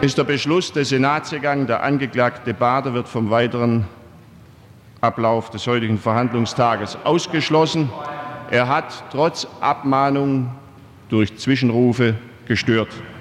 Ist der Beschluss des Senats gegangen. Der Angeklagte Bader wird vom weiteren Ablauf des heutigen Verhandlungstages ausgeschlossen. Er hat trotz Abmahnung durch Zwischenrufe gestört.